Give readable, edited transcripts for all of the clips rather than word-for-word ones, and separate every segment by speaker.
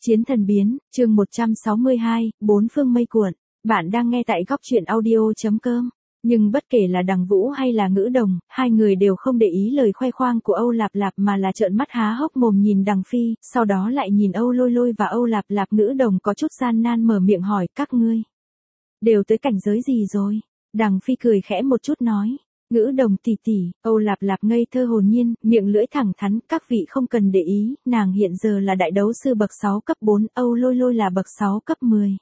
Speaker 1: Chiến thần biến, chương 162, bốn phương mây cuộn. Bạn đang nghe tại góc truyện audio.com. Nhưng bất kể là Đằng Vũ hay là Ngữ Đồng, hai người đều không để ý lời khoe khoang của Âu Lạp Lạp mà là trợn mắt há hốc mồm nhìn Đằng Phi, sau đó lại nhìn Âu Lôi Lôi và Âu Lạp Lạp. Ngữ Đồng có chút gian nan mở miệng hỏi, các ngươi đều tới cảnh giới gì rồi? Đằng Phi cười khẽ một chút nói, Ngữ Đồng tỷ tỷ. Âu Lạp Lạp ngây thơ hồn nhiên, miệng lưỡi thẳng thắn, các vị không cần để ý, nàng hiện giờ là đại đấu sư bậc 6 cấp 4, Âu Lôi Lôi là bậc 6 cấp 10.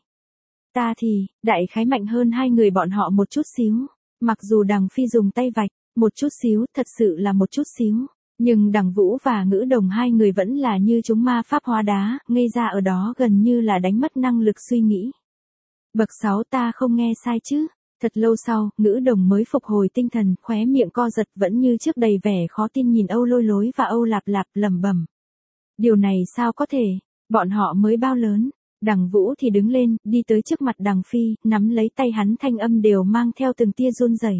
Speaker 1: Ta thì, đại khái mạnh hơn hai người bọn họ một chút xíu. Mặc dù Đằng Phi dùng tay vạch, một chút xíu, thật sự là một chút xíu. Nhưng Đằng Vũ và Ngữ Đồng hai người vẫn là như chúng ma pháp hóa đá, ngây ra ở đó gần như là đánh mất năng lực suy nghĩ. Bậc 6 ta không nghe sai chứ? Thật lâu sau, Ngữ Đồng mới phục hồi tinh thần, khóe miệng co giật vẫn như trước đầy vẻ khó tin nhìn Âu Lôi Lôi và Âu Lạp Lạp lẩm bẩm. Điều này sao có thể? Bọn họ mới bao lớn? Đằng Vũ thì đứng lên, đi tới trước mặt Đằng Phi, nắm lấy tay hắn, thanh âm đều mang theo từng tia run rẩy.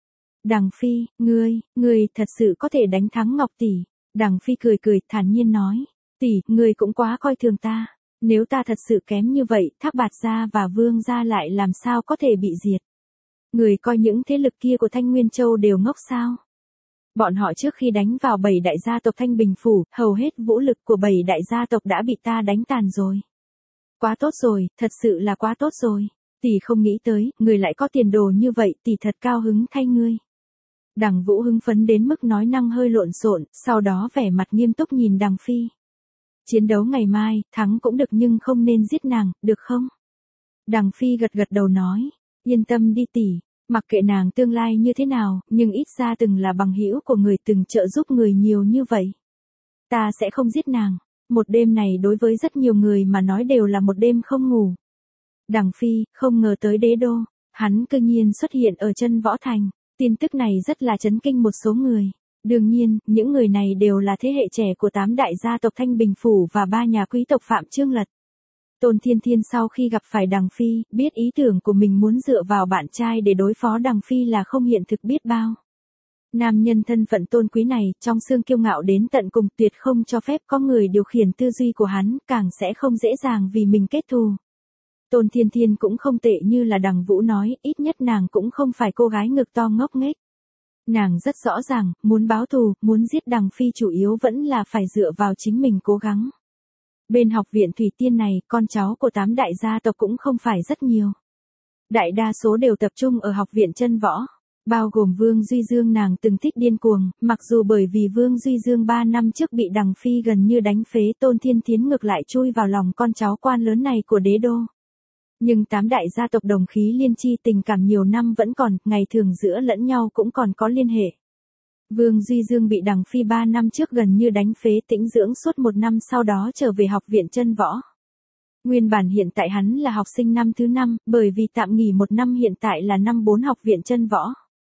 Speaker 1: Đằng Phi, ngươi thật sự có thể đánh thắng Ngọc tỷ? Đằng Phi cười cười, thản nhiên nói, tỷ, ngươi cũng quá coi thường ta. Nếu ta thật sự kém như vậy, Thác Bạt gia và Vương gia lại làm sao có thể bị diệt? Người coi những thế lực kia của Thanh Nguyên Châu đều ngốc sao? Bọn họ trước khi đánh vào 7 đại gia tộc Thanh Bình Phủ, hầu hết vũ lực của 7 đại gia tộc đã bị ta đánh tàn rồi. Quá tốt rồi, thật sự là quá tốt rồi. Tỷ không nghĩ tới, người lại có tiền đồ như vậy, tỷ thật cao hứng thay ngươi. Đằng Vũ hứng phấn đến mức nói năng hơi lộn xộn, sau đó vẻ mặt nghiêm túc nhìn Đằng Phi. Chiến đấu ngày mai, thắng cũng được nhưng không nên giết nàng, được không? Đằng Phi gật gật đầu nói. Yên tâm đi tỷ, mặc kệ nàng tương lai như thế nào, nhưng ít ra từng là bằng hữu của người, từng trợ giúp người nhiều như vậy. Ta sẽ không giết nàng. Một đêm này đối với rất nhiều người mà nói đều là một đêm không ngủ. Đằng Phi, không ngờ tới đế đô, hắn cư nhiên xuất hiện ở Chân Võ Thành. Tin tức này rất là chấn kinh một số người. Đương nhiên, những người này đều là thế hệ trẻ của 8 đại gia tộc Thanh Bình Phủ và 3 nhà quý tộc Phạm Trương Lật. Tôn Thiên Thiên sau khi gặp phải Đằng Phi, biết ý tưởng của mình muốn dựa vào bạn trai để đối phó Đằng Phi là không hiện thực biết bao. Nam nhân thân phận tôn quý này, trong xương kiêu ngạo đến tận cùng, tuyệt không cho phép có người điều khiển tư duy của hắn, càng sẽ không dễ dàng vì mình kết thù. Tôn Thiên Thiên cũng không tệ như là Đằng Vũ nói, ít nhất nàng cũng không phải cô gái ngực to ngốc nghếch. Nàng rất rõ ràng, muốn báo thù, muốn giết Đằng Phi chủ yếu vẫn là phải dựa vào chính mình cố gắng. Bên học viện Thủy Tiên này, con cháu của 8 đại gia tộc cũng không phải rất nhiều. Đại đa số đều tập trung ở học viện Chân Võ, bao gồm Vương Duy Dương. Nàng từng thích điên cuồng, mặc dù bởi vì Vương Duy Dương 3 năm trước bị Đằng Phi gần như đánh phế, Tôn Thiên Thiến ngược lại chui vào lòng con cháu quan lớn này của đế đô. Nhưng 8 đại gia tộc đồng khí liên chi, tình cảm nhiều năm vẫn còn, ngày thường giữa lẫn nhau cũng còn có liên hệ. Vương Duy Dương bị Đằng Phi 3 năm trước gần như đánh phế, tĩnh dưỡng suốt 1 năm sau đó trở về học viện Chân Võ. Nguyên bản hiện tại hắn là học sinh năm thứ 5, bởi vì tạm nghỉ 1 năm hiện tại là năm 4 học viện Chân Võ.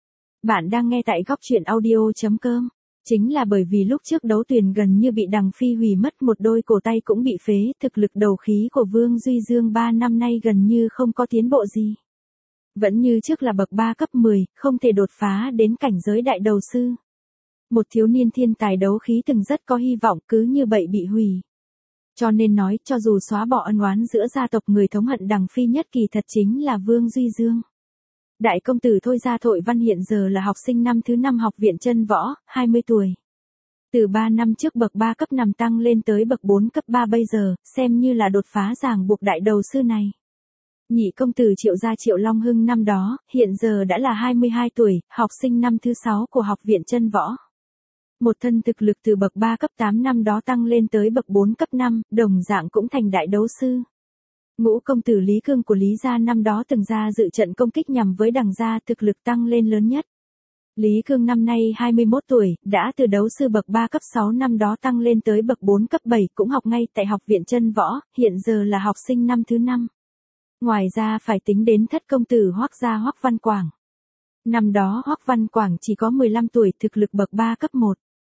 Speaker 1: Bạn đang nghe tại góc truyện audio.com. Chính là bởi vì lúc trước đấu tuyển gần như bị Đằng Phi hủy mất một đôi cổ tay cũng bị phế, thực lực đầu khí của Vương Duy Dương 3 năm nay gần như không có tiến bộ gì. Vẫn như trước là bậc 3 cấp 10, không thể đột phá đến cảnh giới đại đầu sư. Một thiếu niên thiên tài đấu khí từng rất có hy vọng, cứ như vậy bị hủy. Cho nên nói, cho dù xóa bỏ ân oán giữa gia tộc, người thống hận Đằng Phi nhất kỳ thật chính là Vương Duy Dương. Đại công tử Thôi Gia Thội Văn hiện giờ là học sinh năm thứ 5 học viện Chân Võ, 20 tuổi. Từ 3 năm trước bậc 3 cấp 5 tăng lên tới bậc 4 cấp 3 bây giờ, xem như là đột phá ràng buộc đại đầu sư này. Nhị công tử Triệu Gia Triệu Long Hưng năm đó, hiện giờ đã là 22 tuổi, học sinh năm thứ 6 của học viện Chân Võ. Một thân thực lực từ bậc 3 cấp 8 năm đó tăng lên tới bậc 4 cấp 5, đồng dạng cũng thành đại đấu sư. Ngũ công tử Lý Cương của Lý gia năm đó từng ra dự trận công kích nhằm với Đằng gia, thực lực tăng lên lớn nhất. Lý Cương năm nay 21 tuổi, đã từ đấu sư bậc 3 cấp 6 năm đó tăng lên tới bậc 4 cấp 7, cũng học ngay tại học viện Chân Võ, hiện giờ là học sinh năm thứ 5. Ngoài ra phải tính đến thất công tử Hoắc gia Hoắc Văn Quảng. Năm đó Hoắc Văn Quảng chỉ có 15 tuổi, thực lực bậc 3 cấp 1.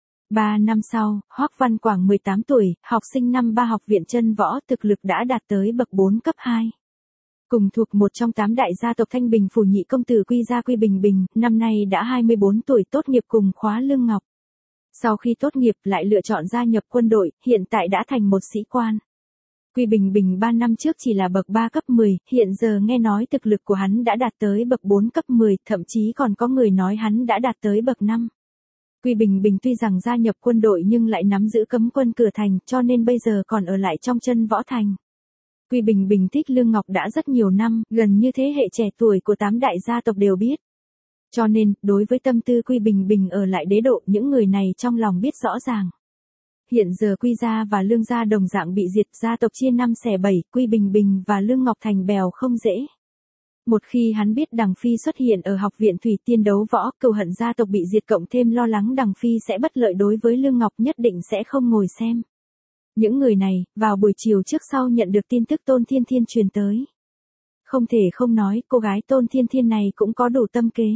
Speaker 1: 3 năm sau, Hoắc Văn Quảng 18 tuổi, học sinh năm 3 học viện Chân Võ, thực lực đã đạt tới bậc 4 cấp 2. Cùng thuộc một trong 8 đại gia tộc Thanh Bình Phủ, nhị công tử Quy Gia Quy Bình Bình, năm nay đã 24 tuổi, tốt nghiệp cùng khóa Lương Ngọc. Sau khi tốt nghiệp lại lựa chọn gia nhập quân đội, hiện tại đã thành một sĩ quan. Quy Bình Bình 3 năm trước chỉ là bậc 3 cấp 10, hiện giờ nghe nói thực lực của hắn đã đạt tới bậc 4 cấp 10, thậm chí còn có người nói hắn đã đạt tới bậc 5. Quy Bình Bình tuy rằng gia nhập quân đội nhưng lại nắm giữ cấm quân cửa thành, cho nên bây giờ còn ở lại trong chân võ thành. Quy Bình Bình thích Lương Ngọc đã rất nhiều năm, gần như thế hệ trẻ tuổi của 8 đại gia tộc đều biết. Cho nên, đối với tâm tư Quy Bình Bình ở lại đế độ, những người này trong lòng biết rõ ràng. Hiện giờ Quy gia và Lương gia đồng dạng bị diệt, gia tộc chia 5 xẻ 7, Quy Bình Bình và Lương Ngọc thành bèo không dễ. Một khi hắn biết Đằng Phi xuất hiện ở học viện Thủy Tiên đấu võ, cừu hận gia tộc bị diệt cộng thêm lo lắng Đằng Phi sẽ bất lợi đối với Lương Ngọc, nhất định sẽ không ngồi xem. Những người này, vào buổi chiều trước sau nhận được tin tức Tôn Thiên Thiên truyền tới. Không thể không nói, cô gái Tôn Thiên Thiên này cũng có đủ tâm kế.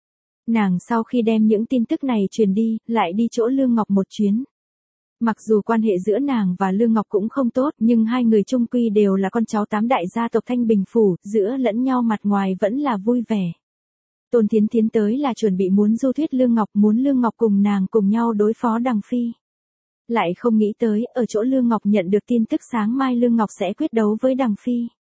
Speaker 1: Nàng sau khi đem những tin tức này truyền đi, lại đi chỗ Lương Ngọc một chuyến. Mặc dù quan hệ giữa nàng và Lương Ngọc cũng không tốt, nhưng hai người chung quy đều là con cháu 8 đại gia tộc Thanh Bình Phủ, giữa lẫn nhau mặt ngoài vẫn là vui vẻ. Tôn Thiến Thiến tới là chuẩn bị muốn du thuyết Lương Ngọc, muốn Lương Ngọc cùng nàng cùng nhau đối phó Đằng Phi. Lại không nghĩ tới, ở chỗ Lương Ngọc nhận được tin tức sáng mai Lương Ngọc sẽ quyết đấu với Đằng Phi.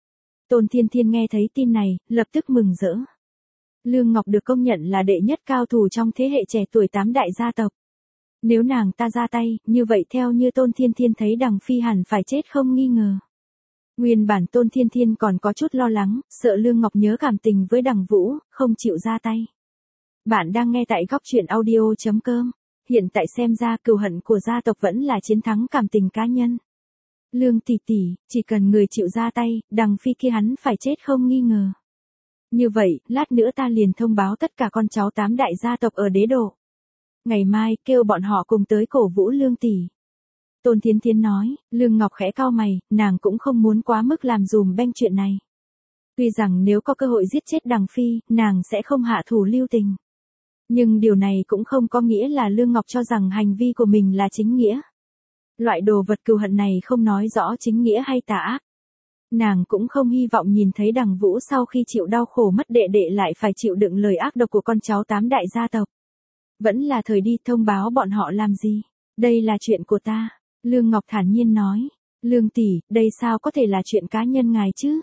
Speaker 1: Tôn Thiên Thiên nghe thấy tin này, lập tức mừng rỡ. Lương Ngọc được công nhận là đệ nhất cao thủ trong thế hệ trẻ tuổi 8 đại gia tộc. Nếu nàng ta ra tay, như vậy theo như Tôn Thiên Thiên thấy Đằng Phi hẳn phải chết không nghi ngờ. Nguyên bản Tôn Thiên Thiên còn có chút lo lắng, sợ Lương Ngọc nhớ cảm tình với Đằng Vũ, không chịu ra tay. Bạn đang nghe tại góc truyện audio.com. Hiện tại xem ra cừu hận của gia tộc vẫn là chiến thắng cảm tình cá nhân. Lương tỷ tỷ, chỉ cần người chịu ra tay, Đằng Phi kia hắn phải chết không nghi ngờ. Như vậy, lát nữa ta liền thông báo tất cả con cháu 8 đại gia tộc ở đế độ. Ngày mai, kêu bọn họ cùng tới cổ vũ Lương tỷ. Tôn Thiến Thiến nói, Lương Ngọc khẽ cau mày, nàng cũng không muốn quá mức làm dùm beng chuyện này. Tuy rằng nếu có cơ hội giết chết Đằng Phi, nàng sẽ không hạ thủ lưu tình. Nhưng điều này cũng không có nghĩa là Lương Ngọc cho rằng hành vi của mình là chính nghĩa. Loại đồ vật cừu hận này không nói rõ chính nghĩa hay tà ác. Nàng cũng không hy vọng nhìn thấy Đằng Vũ sau khi chịu đau khổ mất đệ đệ lại phải chịu đựng lời ác độc của con cháu 8 đại gia tộc. Vẫn là thời đi thông báo bọn họ làm gì. Đây là chuyện của ta. Lương Ngọc thản nhiên nói. Lương tỷ, đây sao có thể là chuyện cá nhân ngài chứ?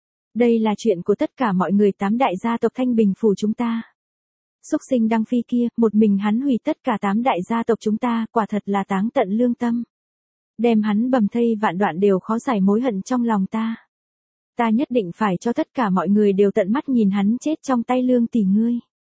Speaker 1: Đây là chuyện của tất cả mọi người 8 đại gia tộc Thanh Bình Phủ chúng ta. Xúc sinh Đăng Phi kia, một mình hắn hủy tất cả 8 đại gia tộc chúng ta, quả thật là táng tận lương tâm. Đem hắn bầm thây vạn đoạn đều khó giải mối hận trong lòng ta. Ta nhất định phải cho tất cả mọi người đều tận mắt nhìn hắn chết trong tay Lương tỷ ngươi.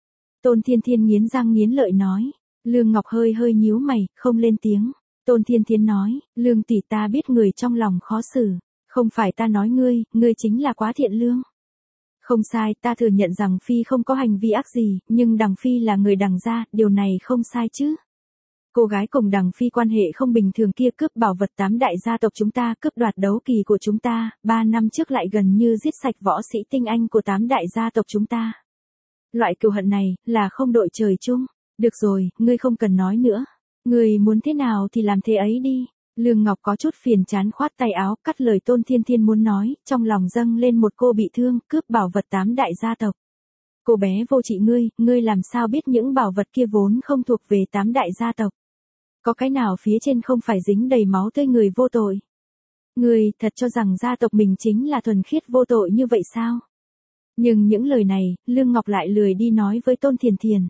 Speaker 1: Tôn Thiên Thiên nghiến răng nghiến lợi nói. Lương Ngọc hơi hơi nhíu mày, không lên tiếng. Tôn Thiên Thiên nói, Lương tỷ ta biết người trong lòng khó xử. Không phải ta nói ngươi chính là quá thiện lương. Không sai, ta thừa nhận rằng Phi không có hành vi ác gì, nhưng Đằng Phi là người Đằng gia, điều này không sai chứ. Cô gái cùng Đằng Phi quan hệ không bình thường kia cướp bảo vật 8 đại gia tộc chúng ta, cướp đoạt đấu kỳ của chúng ta, 3 năm trước lại gần như giết sạch võ sĩ tinh anh của 8 đại gia tộc chúng ta. Loại cừu hận này, là không đội trời chung. Được rồi, ngươi không cần nói nữa. Ngươi muốn thế nào thì làm thế ấy đi. Lương Ngọc có chút phiền chán khoát tay áo, cắt lời Tôn Thiên Thiên muốn nói, trong lòng dâng lên một cô bị thương, cướp bảo vật 8 đại gia tộc. Cô bé vô trị ngươi làm sao biết những bảo vật kia vốn không thuộc về 8 đại gia tộc. Có cái nào phía trên không phải dính đầy máu tươi người vô tội. Ngươi thật cho rằng gia tộc mình chính là thuần khiết vô tội như vậy sao? Nhưng những lời này, Lương Ngọc lại lười đi nói với Tôn Thiền Thiền.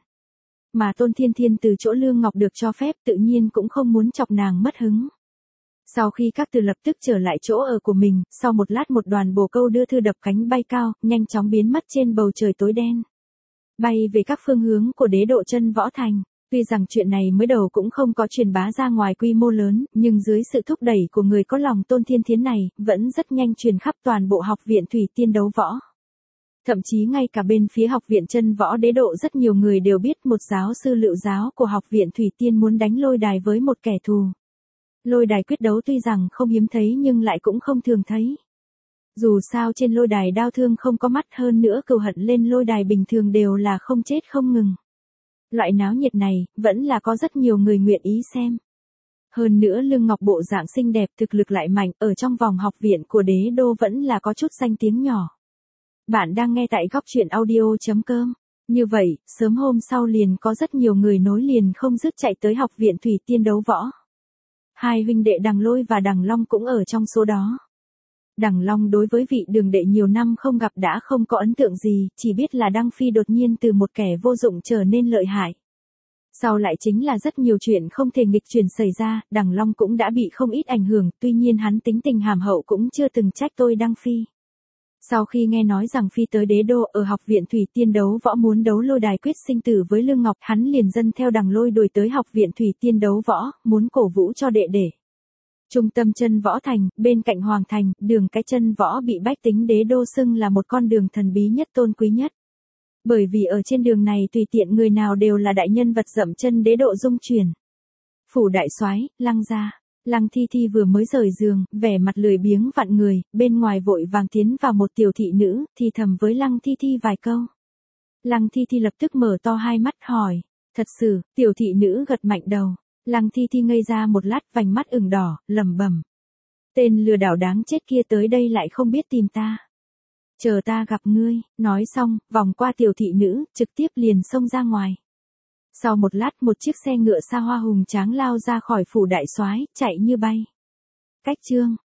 Speaker 1: Mà Tôn Thiên Thiên từ chỗ Lương Ngọc được cho phép tự nhiên cũng không muốn chọc nàng mất hứng. Sau khi các từ lập tức trở lại chỗ ở của mình, sau một lát một đoàn bồ câu đưa thư đập cánh bay cao, nhanh chóng biến mất trên bầu trời tối đen. Bay về các phương hướng của đế độ chân võ thành. Tuy rằng chuyện này mới đầu cũng không có truyền bá ra ngoài quy mô lớn, nhưng dưới sự thúc đẩy của người có lòng Tôn Thiên Thiến này, vẫn rất nhanh truyền khắp toàn bộ học viện Thủy Tiên đấu võ. Thậm chí ngay cả bên phía học viện chân võ đế độ rất nhiều người đều biết một giáo sư lựu giáo của học viện Thủy Tiên muốn đánh lôi đài với một kẻ thù. Lôi đài quyết đấu tuy rằng không hiếm thấy nhưng lại cũng không thường thấy. Dù sao trên lôi đài đao thương không có mắt, hơn nữa cừu hận lên lôi đài bình thường đều là không chết không ngừng. Loại náo nhiệt này, vẫn là có rất nhiều người nguyện ý xem. Hơn nữa Lương Ngọc bộ dạng xinh đẹp, thực lực lại mạnh, ở trong vòng học viện của đế đô vẫn là có chút danh tiếng nhỏ. Bạn đang nghe tại góc truyện audio.com. Như vậy, sớm hôm sau liền có rất nhiều người nối liền không dứt chạy tới học viện Thủy Tiên đấu võ. Hai huynh đệ Đằng Lôi và Đằng Long cũng ở trong số đó. Đằng Long đối với vị đường đệ nhiều năm không gặp đã không có ấn tượng gì, chỉ biết là Đăng Phi đột nhiên từ một kẻ vô dụng trở nên lợi hại. Sau lại chính là rất nhiều chuyện không thể nghịch chuyển xảy ra, Đằng Long cũng đã bị không ít ảnh hưởng, tuy nhiên hắn tính tình hàm hậu cũng chưa từng trách tôi Đăng Phi. Sau khi nghe nói rằng Phi tới Đế Đô ở học viện Thủy Tiên đấu võ muốn đấu lôi đài quyết sinh tử với Lương Ngọc, hắn liền dân theo Đằng Lôi đuổi tới học viện Thủy Tiên đấu võ, muốn cổ vũ cho đệ đệ. Trung tâm chân võ thành, bên cạnh Hoàng thành, đường cái chân võ bị bách tính Đế Đô xưng là một con đường thần bí nhất tôn quý nhất. Bởi vì ở trên đường này tùy tiện người nào đều là đại nhân vật dậm chân đế độ dung chuyển. Phủ đại soái, Lăng gia. Lăng Thi Thi vừa mới rời giường, vẻ mặt lười biếng vặn người, bên ngoài vội vàng tiến vào một tiểu thị nữ, thì thầm với Lăng Thi Thi vài câu. Lăng Thi Thi lập tức mở to hai mắt hỏi. Thật sự, tiểu thị nữ gật mạnh đầu. Lăng Thi Thi ngây ra một lát, vành mắt ửng đỏ, lẩm bẩm. Tên lừa đảo đáng chết kia tới đây lại không biết tìm ta. Chờ ta gặp ngươi, nói xong, vòng qua tiểu thị nữ, trực tiếp liền xông ra ngoài. Sau một lát một chiếc xe ngựa xa hoa hùng tráng lao ra khỏi phủ đại soái, chạy như bay. Cách chương